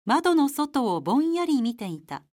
窓の外をぼんやり見ていた。